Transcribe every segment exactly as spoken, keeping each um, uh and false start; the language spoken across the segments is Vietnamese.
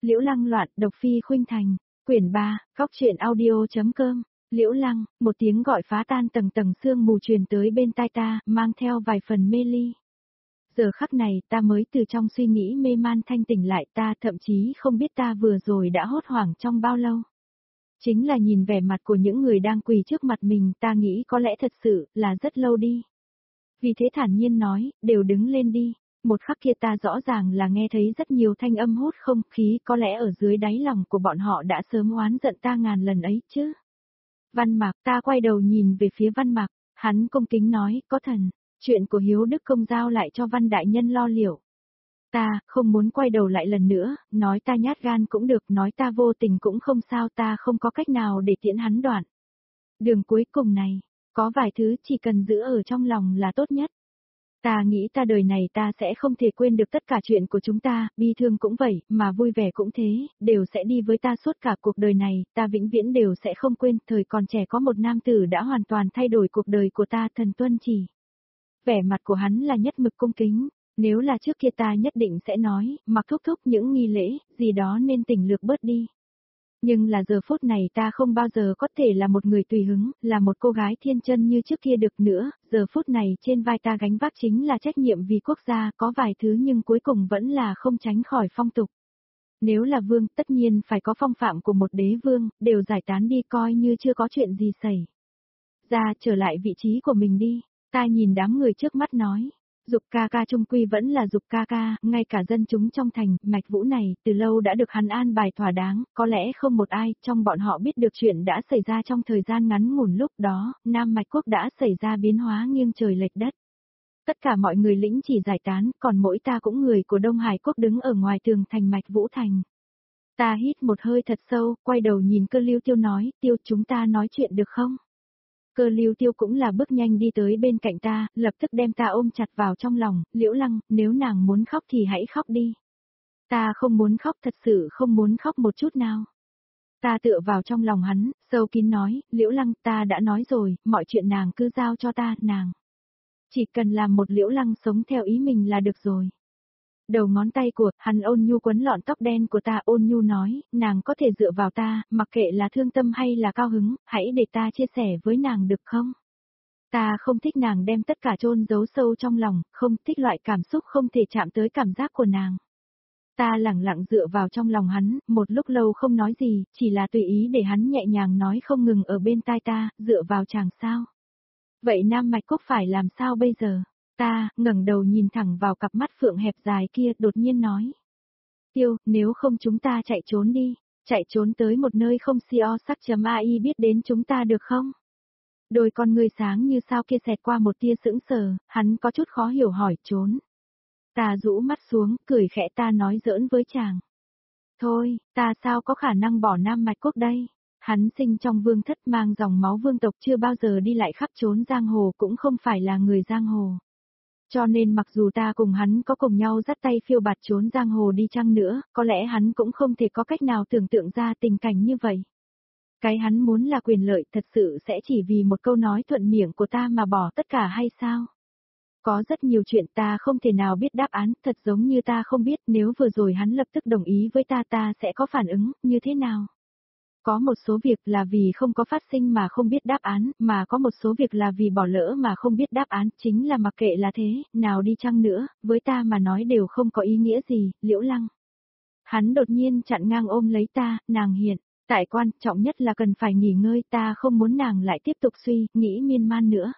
Liễu Lăng loạn, độc phi khuynh thành, quyển ba, góc truyện audio.com, Liễu Lăng, một tiếng gọi phá tan tầng tầng sương mù truyền tới bên tai ta, mang theo vài phần mê ly. Giờ khắc này ta mới từ trong suy nghĩ mê man thanh tỉnh lại, ta thậm chí không biết ta vừa rồi đã hốt hoảng trong bao lâu. Chính là nhìn vẻ mặt của những người đang quỳ trước mặt mình, ta nghĩ có lẽ thật sự là rất lâu đi. Vì thế thản nhiên nói, đều đứng lên đi. Một khắc kia ta rõ ràng là nghe thấy rất nhiều thanh âm hút không khí, có lẽ ở dưới đáy lòng của bọn họ đã sớm oán giận ta ngàn lần ấy chứ. Văn Mạc, ta quay đầu nhìn về phía Văn Mạc, hắn cung kính nói, có thần, chuyện của Hiếu Đức Công giao lại cho Văn Đại Nhân lo liệu. Ta, không muốn quay đầu lại lần nữa, nói ta nhát gan cũng được, nói ta vô tình cũng không sao, ta không có cách nào để tiễn hắn đoạn. Đường cuối cùng này, có vài thứ chỉ cần giữ ở trong lòng là tốt nhất. Ta nghĩ ta đời này ta sẽ không thể quên được tất cả chuyện của chúng ta, bi thương cũng vậy, mà vui vẻ cũng thế, đều sẽ đi với ta suốt cả cuộc đời này, ta vĩnh viễn đều sẽ không quên, thời còn trẻ có một nam tử đã hoàn toàn thay đổi cuộc đời của ta, Thần Tuân Chỉ. Vẻ mặt của hắn là nhất mực cung kính, nếu là trước kia ta nhất định sẽ nói, mặc thúc thúc những nghi lễ, gì đó nên tỉnh lược bớt đi. Nhưng là giờ phút này ta không bao giờ có thể là một người tùy hứng, là một cô gái thiên chân như trước kia được nữa, giờ phút này trên vai ta gánh vác chính là trách nhiệm vì quốc gia, có vài thứ nhưng cuối cùng vẫn là không tránh khỏi phong tục. Nếu là vương, tất nhiên phải có phong phạm của một đế vương, đều giải tán đi coi như chưa có chuyện gì xảy ra, trở lại vị trí của mình đi, ta nhìn đám người trước mắt nói. Dục ca ca trung quy vẫn là dục ca ca, ngay cả dân chúng trong thành, Mạch Vũ này, từ lâu đã được hắn an bài thỏa đáng, có lẽ không một ai trong bọn họ biết được chuyện đã xảy ra trong thời gian ngắn ngủn lúc đó, Nam Mạch Quốc đã xảy ra biến hóa nghiêng trời lệch đất. Tất cả mọi người lĩnh chỉ giải tán, còn mỗi ta cũng người của Đông Hải Quốc đứng ở ngoài tường thành Mạch Vũ thành. Ta hít một hơi thật sâu, quay đầu nhìn Cơ Lưu Tiêu nói, Tiêu chúng ta nói chuyện được không? Cơ Lưu Tiêu cũng là bước nhanh đi tới bên cạnh ta, lập tức đem ta ôm chặt vào trong lòng, Liễu Lăng, nếu nàng muốn khóc thì hãy khóc đi. Ta không muốn khóc, thật sự không muốn khóc một chút nào. Ta tựa vào trong lòng hắn, sâu kín nói, Liễu Lăng, ta đã nói rồi, mọi chuyện nàng cứ giao cho ta, nàng. Chỉ cần làm một Liễu Lăng sống theo ý mình là được rồi. Đầu ngón tay của hắn ôn nhu quấn lọn tóc đen của ta, ôn nhu nói, nàng có thể dựa vào ta, mặc kệ là thương tâm hay là cao hứng, hãy để ta chia sẻ với nàng được không? Ta không thích nàng đem tất cả chôn giấu sâu trong lòng, không thích loại cảm xúc không thể chạm tới cảm giác của nàng. Ta lẳng lặng dựa vào trong lòng hắn, một lúc lâu không nói gì, chỉ là tùy ý để hắn nhẹ nhàng nói không ngừng ở bên tai ta, dựa vào chàng sao? Vậy Nam Mạch Quốc phải làm sao bây giờ? Ta, ngẩng đầu nhìn thẳng vào cặp mắt phượng hẹp dài kia, đột nhiên nói. Tiêu, nếu không chúng ta chạy trốn đi, chạy trốn tới một nơi không xio sắc chấm ai biết đến chúng ta được không? Đôi con ngươi sáng như sao kia xẹt qua một tia sững sờ, hắn có chút khó hiểu hỏi trốn. Ta rũ mắt xuống, cười khẽ ta nói giỡn với chàng. Thôi, ta sao có khả năng bỏ Nam Mạch Quốc đây? Hắn sinh trong vương thất mang dòng máu vương tộc chưa bao giờ đi lại khắp trốn giang hồ cũng không phải là người giang hồ. Cho nên mặc dù ta cùng hắn có cùng nhau dắt tay phiêu bạt trốn giang hồ đi chăng nữa, có lẽ hắn cũng không thể có cách nào tưởng tượng ra tình cảnh như vậy. Cái hắn muốn là quyền lợi thật sự sẽ chỉ vì một câu nói thuận miệng của ta mà bỏ tất cả hay sao? Có rất nhiều chuyện ta không thể nào biết đáp án, thật giống như ta không biết nếu vừa rồi hắn lập tức đồng ý với ta ta sẽ có phản ứng như thế nào. Có một số việc là vì không có phát sinh mà không biết đáp án, mà có một số việc là vì bỏ lỡ mà không biết đáp án, chính là mặc kệ là thế, nào đi chăng nữa, với ta mà nói đều không có ý nghĩa gì, Liễu Lăng. Hắn đột nhiên chặn ngang ôm lấy ta, nàng hiện, tại quan trọng nhất là cần phải nghỉ ngơi, ta không muốn nàng lại tiếp tục suy, nghĩ miên man nữa.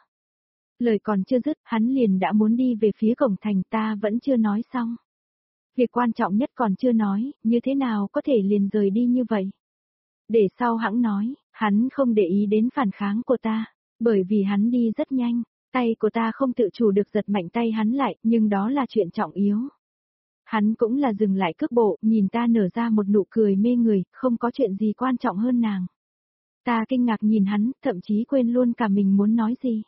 Lời còn chưa dứt, hắn liền đã muốn đi về phía cổng thành, ta vẫn chưa nói xong. Việc quan trọng nhất còn chưa nói, như thế nào có thể liền rời đi như vậy? Để sau hãng nói, hắn không để ý đến phản kháng của ta, bởi vì hắn đi rất nhanh, tay của ta không tự chủ được giật mạnh tay hắn lại, nhưng đó là chuyện trọng yếu. Hắn cũng là dừng lại cước bộ, nhìn ta nở ra một nụ cười mê người, không có chuyện gì quan trọng hơn nàng. Ta kinh ngạc nhìn hắn, thậm chí quên luôn cả mình muốn nói gì.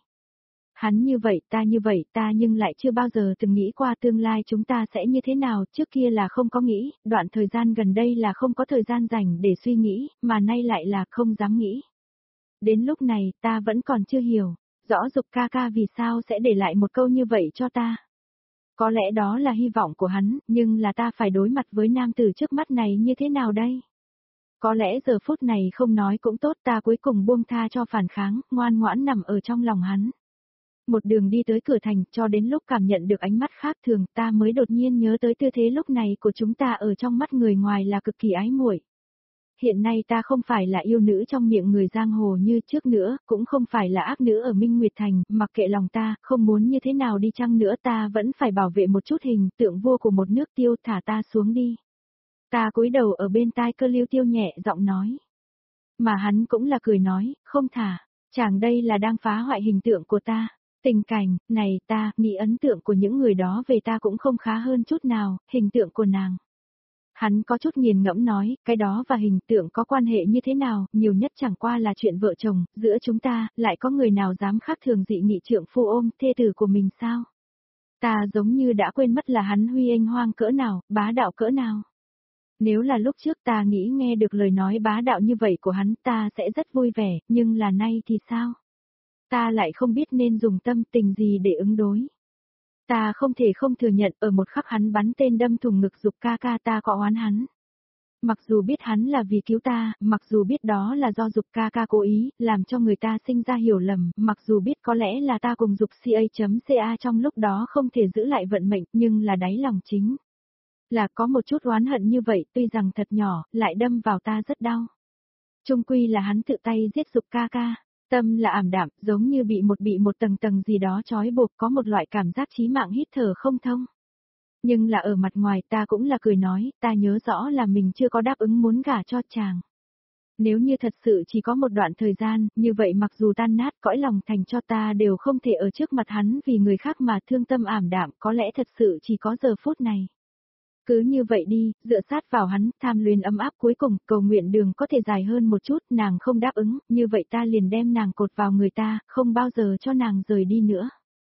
Hắn như vậy, ta như vậy, ta nhưng lại chưa bao giờ từng nghĩ qua tương lai chúng ta sẽ như thế nào, trước kia là không có nghĩ, đoạn thời gian gần đây là không có thời gian rảnh để suy nghĩ, mà nay lại là không dám nghĩ. Đến lúc này, ta vẫn còn chưa hiểu, rõ Dục ca ca vì sao sẽ để lại một câu như vậy cho ta. Có lẽ đó là hy vọng của hắn, nhưng là ta phải đối mặt với nam tử trước mắt này như thế nào đây? Có lẽ giờ phút này không nói cũng tốt, ta cuối cùng buông tha cho phản kháng, ngoan ngoãn nằm ở trong lòng hắn. Một đường đi tới cửa thành, cho đến lúc cảm nhận được ánh mắt khác thường, ta mới đột nhiên nhớ tới tư thế lúc này của chúng ta ở trong mắt người ngoài là cực kỳ ái muội. Hiện nay ta không phải là yêu nữ trong miệng người giang hồ như trước nữa, cũng không phải là ác nữ ở Minh Nguyệt Thành, mặc kệ lòng ta, không muốn như thế nào đi chăng nữa ta vẫn phải bảo vệ một chút hình tượng vua của một nước Tiêu, thả ta xuống đi. Ta cúi đầu ở bên tai Cơ Lưu Tiêu nhẹ giọng nói. Mà hắn cũng là cười nói, không thả, chàng đây là đang phá hoại hình tượng của ta. Tình cảnh, này ta, nghĩ ấn tượng của những người đó về ta cũng không khá hơn chút nào, hình tượng của nàng. Hắn có chút nghiền ngẫm nói, cái đó và hình tượng có quan hệ như thế nào, nhiều nhất chẳng qua là chuyện vợ chồng, giữa chúng ta, lại có người nào dám khác thường dị nghị trượng phu ôm thê tử của mình sao? Ta giống như đã quên mất là hắn huy anh hoang cỡ nào, bá đạo cỡ nào. Nếu là lúc trước ta nghĩ nghe được lời nói bá đạo như vậy của hắn ta sẽ rất vui vẻ, nhưng là nay thì sao? Ta lại không biết nên dùng tâm tình gì để ứng đối. Ta không thể không thừa nhận ở một khắc hắn bắn tên đâm thủng ngực Dục ca ca ta có oán hắn. Mặc dù biết hắn là vì cứu ta, mặc dù biết đó là do Dục ca ca cố ý, làm cho người ta sinh ra hiểu lầm, mặc dù biết có lẽ là ta cùng Dục ca.ca trong lúc đó không thể giữ lại vận mệnh, nhưng là đáy lòng chính. Là có một chút oán hận như vậy, tuy rằng thật nhỏ, lại đâm vào ta rất đau. Chung quy là hắn tự tay giết Dục ca ca. Tâm là ảm đạm, giống như bị một bị một tầng tầng gì đó trói buộc, có một loại cảm giác chí mạng hít thở không thông. Nhưng là ở mặt ngoài ta cũng là cười nói, ta nhớ rõ là mình chưa có đáp ứng muốn gả cho chàng. Nếu như thật sự chỉ có một đoạn thời gian, như vậy mặc dù tan nát cõi lòng thành cho ta đều không thể ở trước mặt hắn vì người khác mà thương tâm ảm đạm, có lẽ thật sự chỉ có giờ phút này. Cứ như vậy đi, dựa sát vào hắn, tham luyến ấm áp cuối cùng, cầu nguyện đường có thể dài hơn một chút, nàng không đáp ứng, như vậy ta liền đem nàng cột vào người ta, không bao giờ cho nàng rời đi nữa.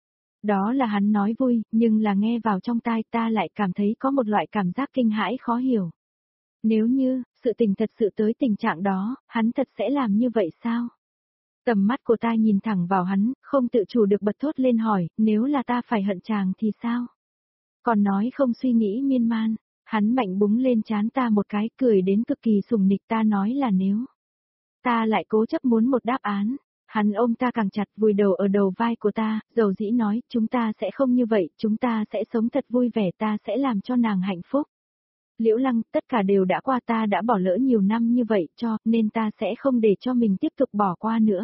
Đó là hắn nói vui, nhưng là nghe vào trong tai ta lại cảm thấy có một loại cảm giác kinh hãi khó hiểu. Nếu như, sự tình thật sự tới tình trạng đó, hắn thật sẽ làm như vậy sao? Tầm mắt của ta nhìn thẳng vào hắn, không tự chủ được bật thốt lên hỏi, nếu là ta phải hận chàng thì sao? Còn nói không suy nghĩ miên man, hắn mạnh búng lên trán ta một cái cười đến cực kỳ sùng nịch ta nói là nếu. Ta lại cố chấp muốn một đáp án, hắn ôm ta càng chặt vùi đầu ở đầu vai của ta, dầu dĩ nói chúng ta sẽ không như vậy, chúng ta sẽ sống thật vui vẻ ta sẽ làm cho nàng hạnh phúc. Liễu Lăng, tất cả đều đã qua ta đã bỏ lỡ nhiều năm như vậy cho nên ta sẽ không để cho mình tiếp tục bỏ qua nữa.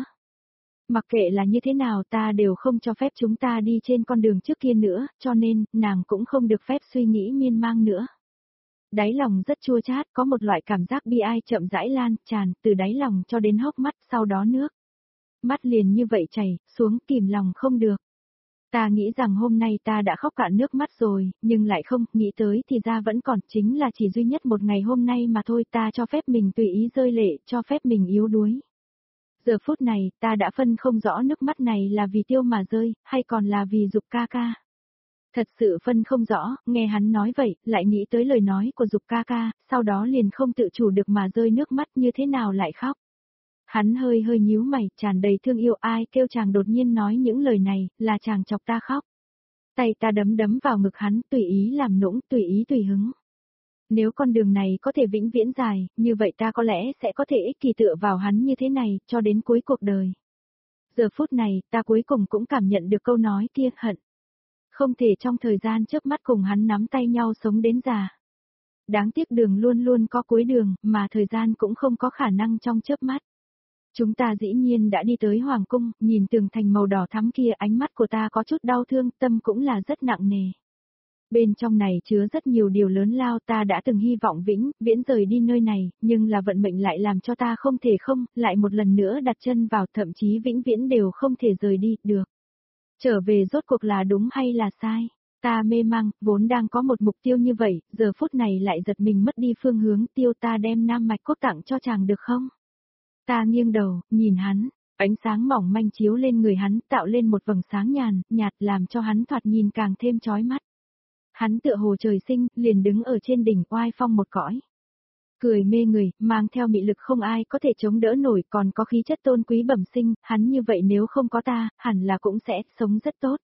Mặc kệ là như thế nào ta đều không cho phép chúng ta đi trên con đường trước kia nữa, cho nên, nàng cũng không được phép suy nghĩ miên man nữa. Đáy lòng rất chua chát, có một loại cảm giác bi ai chậm rãi lan, tràn, từ đáy lòng cho đến hốc mắt, sau đó nước. Mắt liền như vậy chảy, xuống kìm lòng không được. Ta nghĩ rằng hôm nay ta đã khóc cạn nước mắt rồi, nhưng lại không, nghĩ tới thì ra vẫn còn, chính là chỉ duy nhất một ngày hôm nay mà thôi ta cho phép mình tùy ý rơi lệ, cho phép mình yếu đuối. Giờ phút này, ta đã phân không rõ nước mắt này là vì Tiêu mà rơi, hay còn là vì Dục ca ca. Thật sự phân không rõ, nghe hắn nói vậy, lại nghĩ tới lời nói của Dục ca ca, sau đó liền không tự chủ được mà rơi nước mắt như thế nào lại khóc. Hắn hơi hơi nhíu mày, tràn đầy thương yêu ai kêu chàng đột nhiên nói những lời này, là chàng chọc ta khóc. Tay ta đấm đấm vào ngực hắn, tùy ý làm nũng, tùy ý tùy hứng. Nếu con đường này có thể vĩnh viễn dài, như vậy ta có lẽ sẽ có thể ích kỷ tựa vào hắn như thế này, cho đến cuối cuộc đời. Giờ phút này, ta cuối cùng cũng cảm nhận được câu nói kia, hận. Không thể trong thời gian trước mắt cùng hắn nắm tay nhau sống đến già. Đáng tiếc đường luôn luôn có cuối đường, mà thời gian cũng không có khả năng trong chớp mắt. Chúng ta dĩ nhiên đã đi tới Hoàng Cung, nhìn tường thành màu đỏ thắm kia ánh mắt của ta có chút đau thương, tâm cũng là rất nặng nề. Bên trong này chứa rất nhiều điều lớn lao ta đã từng hy vọng vĩnh, viễn rời đi nơi này, nhưng là vận mệnh lại làm cho ta không thể không, lại một lần nữa đặt chân vào thậm chí vĩnh viễn đều không thể rời đi, được. Trở về rốt cuộc là đúng hay là sai? Ta mê mang, vốn đang có một mục tiêu như vậy, giờ phút này lại giật mình mất đi phương hướng tiêu ta đem Nam Mạch Cốt tặng cho chàng được không? Ta nghiêng đầu, nhìn hắn, ánh sáng mỏng manh chiếu lên người hắn tạo lên một vầng sáng nhàn, nhạt làm cho hắn thoạt nhìn càng thêm chói mắt. Hắn tựa hồ trời sinh, liền đứng ở trên đỉnh oai phong một cõi. Cười mê người, mang theo mị lực không ai có thể chống đỡ nổi còn có khí chất tôn quý bẩm sinh, hắn như vậy nếu không có ta, hẳn là cũng sẽ sống rất tốt.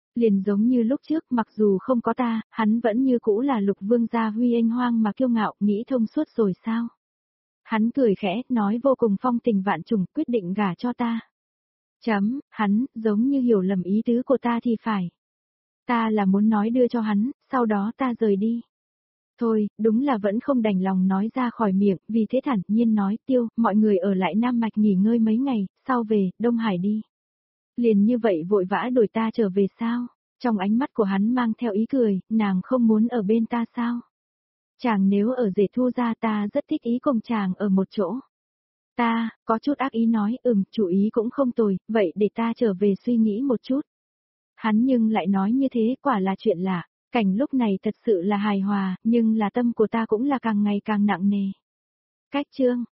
Liền giống như lúc trước, mặc dù không có ta, hắn vẫn như cũ là Lục Vương gia huy anh hoang mà kiêu ngạo, nghĩ thông suốt rồi sao? Hắn cười khẽ, nói vô cùng phong tình vạn trùng, quyết định gả cho ta. Chấm, hắn, giống như hiểu lầm ý tứ của ta thì phải. Ta là muốn nói đưa cho hắn, sau đó ta rời đi. Thôi, đúng là vẫn không đành lòng nói ra khỏi miệng, vì thế thản nhiên nói Tiêu, mọi người ở lại Nam Mạch nghỉ ngơi mấy ngày, sau về, Đông Hải đi. Liền như vậy vội vã đổi ta trở về sao? Trong ánh mắt của hắn mang theo ý cười, nàng không muốn ở bên ta sao? Chàng nếu ở Dệt Thu gia ta rất thích ý cùng chàng ở một chỗ. Ta, có chút ác ý nói, ừm, chủ ý cũng không tồi, vậy để ta trở về suy nghĩ một chút. Hắn nhưng lại nói như thế quả là chuyện lạ, cảnh lúc này thật sự là hài hòa, nhưng là tâm của ta cũng là càng ngày càng nặng nề. Cách chương